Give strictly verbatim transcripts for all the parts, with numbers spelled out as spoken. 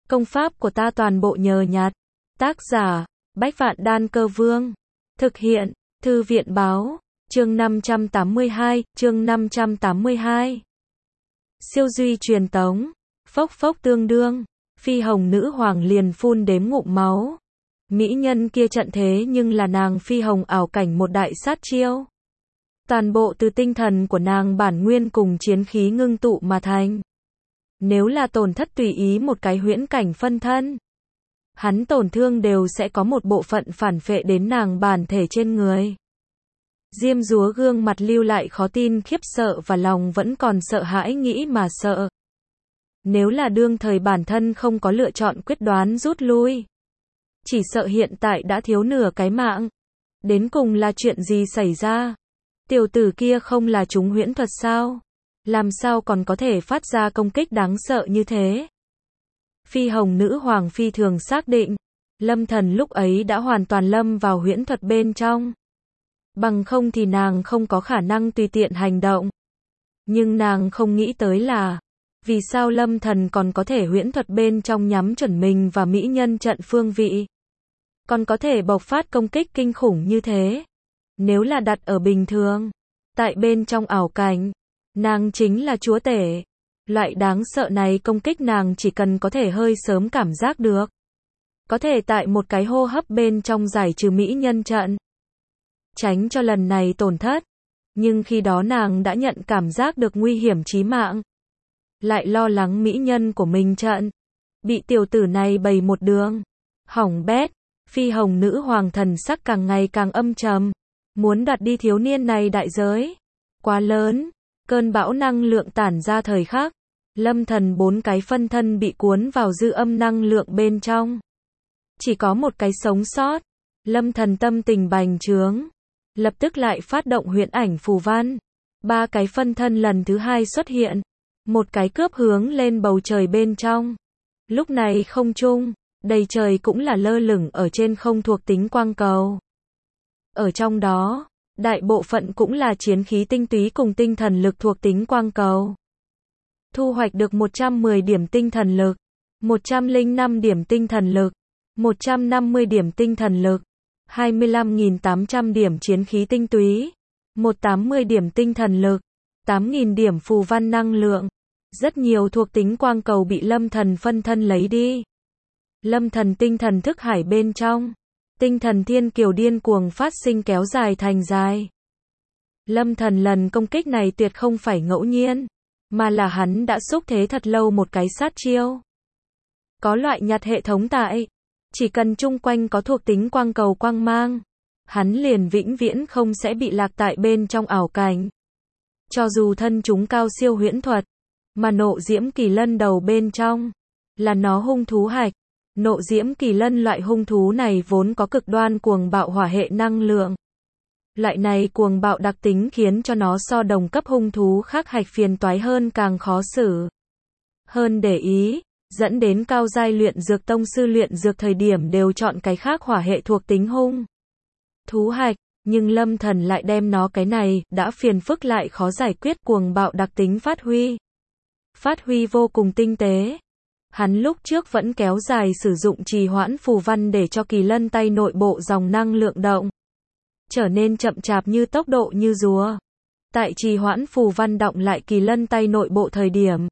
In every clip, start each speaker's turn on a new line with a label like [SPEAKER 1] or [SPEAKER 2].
[SPEAKER 1] Công pháp của ta toàn bộ nhờ nhặt. Tác giả, Bách Vạn Đan Cơ Vương. Thực hiện, Thư viện Báo. Chương năm trăm tám mươi hai, chương năm trăm tám mươi hai. Siêu duy truyền tống. Phốc phốc tương đương. Phi hồng nữ hoàng liền phun đếm ngụm máu. Mỹ nhân kia trận thế nhưng là nàng phi hồng ảo cảnh một đại sát chiêu. Toàn bộ từ tinh thần của nàng bản nguyên cùng chiến khí ngưng tụ mà thành. Nếu là tổn thất tùy ý một cái huyễn cảnh phân thân, hắn tổn thương đều sẽ có một bộ phận phản phệ đến nàng bản thể trên người. Diêm Dúa gương mặt lưu lại khó tin khiếp sợ và lòng vẫn còn sợ hãi nghĩ mà sợ. Nếu là đương thời bản thân không có lựa chọn quyết đoán rút lui, chỉ sợ hiện tại đã thiếu nửa cái mạng. Đến cùng là chuyện gì xảy ra? Tiểu tử kia không là trúng huyễn thuật sao? Làm sao còn có thể phát ra công kích đáng sợ như thế? Phi hồng nữ hoàng phi thường xác định, Lâm Thần lúc ấy đã hoàn toàn lâm vào huyễn thuật bên trong. Bằng không thì nàng không có khả năng tùy tiện hành động. Nhưng nàng không nghĩ tới là, vì sao Lâm Thần còn có thể huyễn thuật bên trong nhắm chuẩn mình và mỹ nhân trận phương vị. Còn có thể bộc phát công kích kinh khủng như thế. Nếu là đặt ở bình thường, tại bên trong ảo cảnh, nàng chính là chúa tể. Loại đáng sợ này công kích nàng chỉ cần có thể hơi sớm cảm giác được. Có thể tại một cái hô hấp bên trong giải trừ mỹ nhân trận. Tránh cho lần này tổn thất. Nhưng khi đó nàng đã nhận cảm giác được nguy hiểm chí mạng. Lại lo lắng mỹ nhân của mình trận. Bị tiểu tử này bày một đường. Hỏng bét. Phi hồng nữ hoàng thần sắc càng ngày càng âm trầm. Muốn đoạt đi thiếu niên này đại giới. Quá lớn. Cơn bão năng lượng tản ra thời khắc. Lâm Thần bốn cái phân thân bị cuốn vào dư âm năng lượng bên trong. Chỉ có một cái sống sót. Lâm Thần tâm tình bành trướng. Lập tức lại phát động huyễn ảnh phù văn. Ba cái phân thân lần thứ hai xuất hiện. Một cái cướp hướng lên bầu trời bên trong. Lúc này không trung, đầy trời cũng là lơ lửng ở trên không thuộc tính quang cầu. Ở trong đó, đại bộ phận cũng là chiến khí tinh túy cùng tinh thần lực thuộc tính quang cầu. Thu hoạch được một trăm mười điểm tinh thần lực, một trăm lẻ năm điểm tinh thần lực, một trăm năm mươi điểm tinh thần lực, hai mươi lăm nghìn tám trăm điểm chiến khí tinh túy, một trăm tám mươi điểm tinh thần lực, tám nghìn điểm phù văn năng lượng. Rất nhiều thuộc tính quang cầu bị Lâm Thần phân thân lấy đi. Lâm Thần tinh thần thức hải bên trong. Tinh thần thiên kiều điên cuồng phát sinh kéo dài thành dài. Lâm Thần lần công kích này tuyệt không phải ngẫu nhiên, mà là hắn đã xúc thế thật lâu một cái sát chiêu. Có loại nhặt hệ thống tại, chỉ cần chung quanh có thuộc tính quang cầu quang mang, hắn liền vĩnh viễn không sẽ bị lạc tại bên trong ảo cảnh. Cho dù thân chúng cao siêu huyễn thuật, mà nộ diễm kỳ lân đầu bên trong, là nó hung thú hạch. Nộ diễm kỳ lân loại hung thú này vốn có cực đoan cuồng bạo hỏa hệ năng lượng. Loại này cuồng bạo đặc tính khiến cho nó so đồng cấp hung thú khác hạch phiền toái hơn càng khó xử. Hơn để ý, dẫn đến cao giai luyện dược tông sư luyện dược thời điểm đều chọn cái khác hỏa hệ thuộc tính hung thú hạch, nhưng Lâm Thần lại đem nó cái này, đã phiền phức lại khó giải quyết cuồng bạo đặc tính phát huy. Phát huy vô cùng tinh tế. Hắn lúc trước vẫn kéo dài sử dụng trì hoãn phù văn để cho kỳ lân tay nội bộ dòng năng lượng động. Trở nên chậm chạp như tốc độ như rùa. Tại trì hoãn phù văn động lại kỳ lân tay nội bộ thời điểm.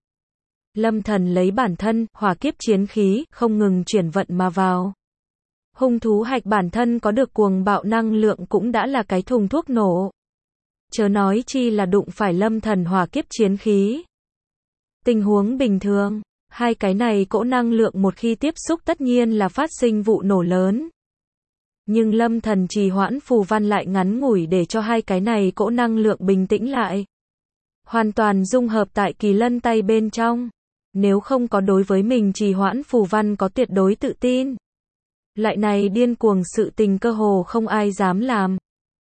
[SPEAKER 1] Lâm Thần lấy bản thân, hỏa kiếp chiến khí, không ngừng chuyển vận mà vào. Hung thú hạch bản thân có được cuồng bạo năng lượng cũng đã là cái thùng thuốc nổ. Chớ nói chi là đụng phải Lâm Thần hỏa kiếp chiến khí. Tình huống bình thường. Hai cái này cỗ năng lượng một khi tiếp xúc tất nhiên là phát sinh vụ nổ lớn. Nhưng Lâm Thần trì hoãn phù văn lại ngắn ngủi để cho hai cái này cỗ năng lượng bình tĩnh lại. Hoàn toàn dung hợp tại kỳ lân tay bên trong. Nếu không có đối với mình trì hoãn phù văn có tuyệt đối tự tin. Loại này điên cuồng sự tình cơ hồ không ai dám làm.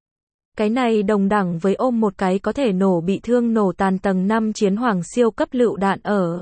[SPEAKER 1] Cái này đồng đẳng với ôm một cái có thể nổ bị thương nổ tàn tầng năm chiến hoàng siêu cấp lựu đạn ở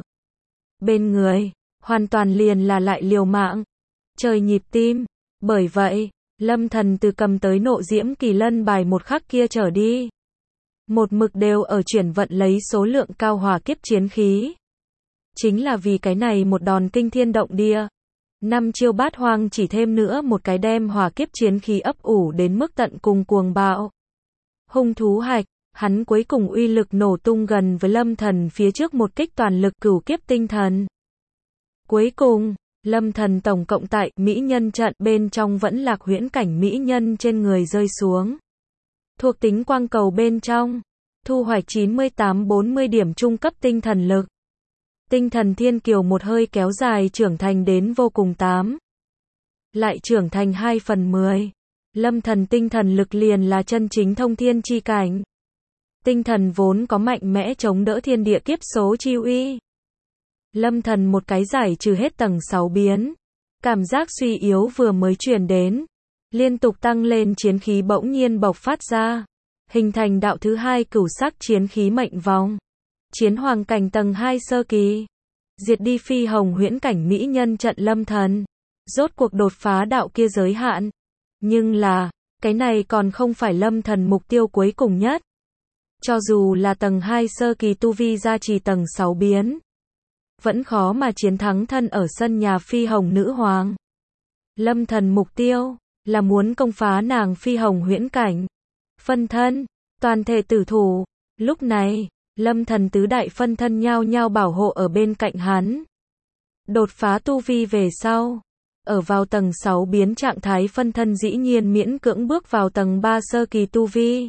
[SPEAKER 1] bên người, hoàn toàn liền là lại liều mạng. Trời nhịp tim. Bởi vậy, Lâm Thần từ cầm tới nộ diễm kỳ lân bài một khắc kia trở đi. Một mực đều ở chuyển vận lấy số lượng cao hỏa kiếp chiến khí. Chính là vì cái này một đòn kinh thiên động địa. Năm chiêu bát hoang chỉ thêm nữa một cái đem hỏa kiếp chiến khí ấp ủ đến mức tận cùng cuồng bạo. Hung thú hạch, hắn cuối cùng uy lực nổ tung gần với Lâm Thần phía trước một kích toàn lực cửu kiếp tinh thần. Cuối cùng, Lâm Thần tổng cộng tại mỹ nhân trận bên trong vẫn lạc huyễn cảnh mỹ nhân trên người rơi xuống. Thuộc tính quang cầu bên trong, thu hoạch chín mươi tám bốn mươi điểm trung cấp tinh thần lực. Tinh thần thiên kiều một hơi kéo dài trưởng thành đến vô cùng tám. Lại trưởng thành hai phần mười. Lâm Thần tinh thần lực liền là chân chính thông thiên chi cảnh. Tinh thần vốn có mạnh mẽ chống đỡ thiên địa kiếp số chi uy. Lâm Thần một cái giải trừ hết tầng sáu biến. Cảm giác suy yếu vừa mới truyền đến. Liên tục tăng lên chiến khí bỗng nhiên bộc phát ra. Hình thành đạo thứ hai cửu sắc chiến khí mệnh vòng. Chiến hoàng cảnh tầng hai sơ kỳ. Diệt đi phi hồng huyễn cảnh mỹ nhân trận Lâm Thần. Rốt cuộc đột phá đạo kia giới hạn. Nhưng là, cái này còn không phải Lâm Thần mục tiêu cuối cùng nhất. Cho dù là tầng hai sơ kỳ tu vi gia trì tầng sáu biến. Vẫn khó mà chiến thắng thân ở sân nhà phi hồng nữ hoàng. Lâm Thần mục tiêu, là muốn công phá nàng phi hồng huyễn cảnh. Phân thân, toàn thể tử thủ. Lúc này, Lâm Thần tứ đại phân thân nhao nhao bảo hộ ở bên cạnh hắn. Đột phá tu vi về sau. Ở vào tầng sáu biến trạng thái phân thân dĩ nhiên miễn cưỡng bước vào tầng ba sơ kỳ tu vi.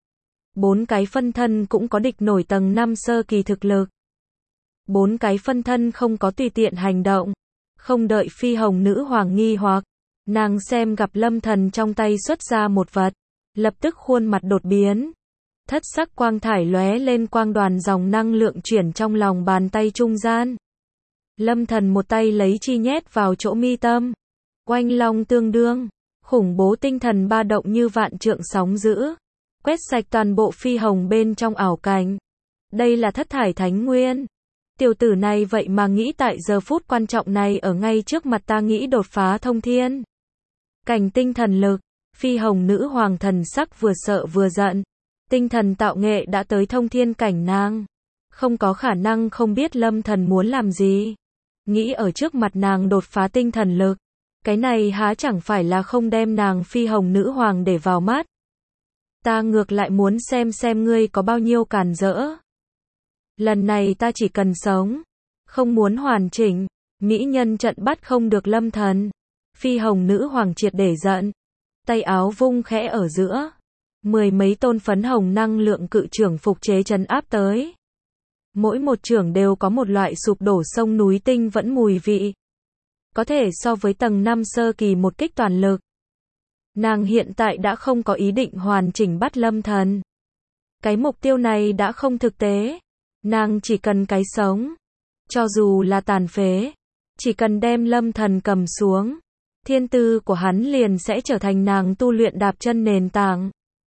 [SPEAKER 1] Bốn cái phân thân cũng có địch nổi tầng năm sơ kỳ thực lực. Bốn cái phân thân không có tùy tiện hành động. Không đợi phi hồng nữ hoàng nghi hoặc. Nàng xem gặp Lâm Thần trong tay xuất ra một vật. Lập tức khuôn mặt đột biến. Thất sắc quang thải lóe lên quang đoàn dòng năng lượng chuyển trong lòng bàn tay trung gian. Lâm Thần một tay lấy chi nhét vào chỗ mi tâm. Oanh long tương đương. Khủng bố tinh thần ba động như vạn trượng sóng dữ. Quét sạch toàn bộ phi hồng bên trong ảo cảnh. Đây là thất thải thánh nguyên. Tiểu tử này vậy mà nghĩ tại giờ phút quan trọng này ở ngay trước mặt ta nghĩ đột phá thông thiên cảnh tinh thần lực. Phi hồng nữ hoàng thần sắc vừa sợ vừa giận. Tinh thần tạo nghệ đã tới thông thiên cảnh nàng. Không có khả năng không biết Lâm Thần muốn làm gì. Nghĩ ở trước mặt nàng đột phá tinh thần lực. Cái này há chẳng phải là không đem nàng phi hồng nữ hoàng để vào mắt. Ta ngược lại muốn xem xem ngươi có bao nhiêu càn rỡ. Lần này ta chỉ cần sống. Không muốn hoàn chỉnh. Mỹ nhân trận bắt không được Lâm Thần. Phi hồng nữ hoàng triệt để giận. Tay áo vung khẽ ở giữa. Mười mấy tôn phấn hồng năng lượng cự trưởng phục chế trấn áp tới. Mỗi một trưởng đều có một loại sụp đổ sông núi tinh vẫn mùi vị. Có thể so với tầng năm sơ kỳ một kích toàn lực. Nàng hiện tại đã không có ý định hoàn chỉnh bắt Lâm Thần. Cái mục tiêu này đã không thực tế. Nàng chỉ cần cái sống. Cho dù là tàn phế. Chỉ cần đem Lâm Thần cầm xuống. Thiên tư của hắn liền sẽ trở thành nàng tu luyện đạp chân nền tảng.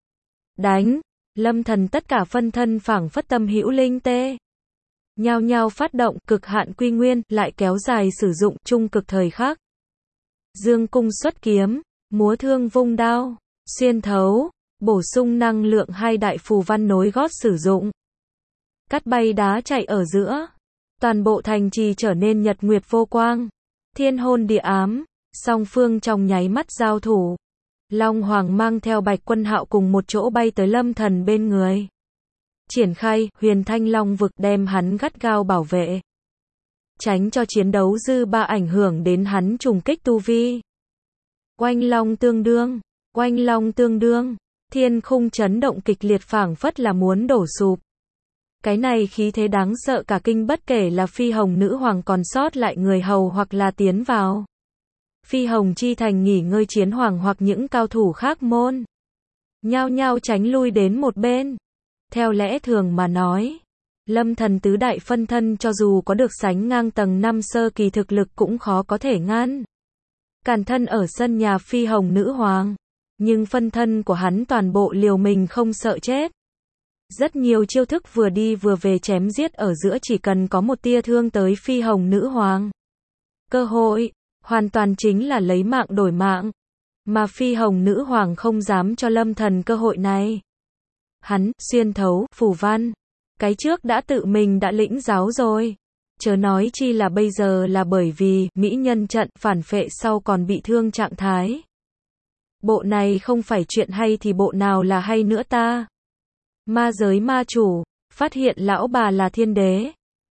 [SPEAKER 1] Đánh. Lâm Thần tất cả phân thân phảng phất tâm hữu linh tê. Nhao nhao phát động cực hạn quy nguyên, lại kéo dài sử dụng trung cực thời khắc. Dương cung xuất kiếm, múa thương vung đao, xuyên thấu, bổ sung năng lượng hai đại phù văn nối gót sử dụng. Cắt bay đá chạy ở giữa. Toàn bộ thành trì trở nên nhật nguyệt vô quang. Thiên hôn địa ám, song phương trong nháy mắt giao thủ. Long Hoàng mang theo Bạch Quân Hạo cùng một chỗ bay tới Lâm Thần bên người. Triển khai huyền thanh long vực đem hắn gắt gao bảo vệ. Tránh cho chiến đấu dư ba ảnh hưởng đến hắn trùng kích tu vi. Oanh long tương đương, oanh long tương đương, thiên khung chấn động kịch liệt phảng phất là muốn đổ sụp. Cái này khí thế đáng sợ cả kinh bất kể là phi hồng nữ hoàng còn sót lại người hầu hoặc là tiến vào. Phi hồng chi thành nghỉ ngơi chiến hoàng hoặc những cao thủ khác môn. Nhao nhao tránh lui đến một bên. Theo lẽ thường mà nói, Lâm Thần tứ đại phân thân cho dù có được sánh ngang tầng năm sơ kỳ thực lực cũng khó có thể ngăn cản thân ở sân nhà phi hồng nữ hoàng. Nhưng phân thân của hắn toàn bộ liều mình không sợ chết. Rất nhiều chiêu thức vừa đi vừa về chém giết ở giữa chỉ cần có một tia thương tới phi hồng nữ hoàng. Cơ hội, hoàn toàn chính là lấy mạng đổi mạng. Mà phi hồng nữ hoàng không dám cho Lâm Thần cơ hội này. Hắn, xuyên thấu, phù văn. Cái trước đã tự mình đã lĩnh giáo rồi. Chớ nói chi là bây giờ là bởi vì mỹ nhân trận phản phệ sau còn bị thương trạng thái. Bộ này không phải chuyện hay thì bộ nào là hay nữa ta? Ma giới ma chủ, phát hiện lão bà là thiên đế.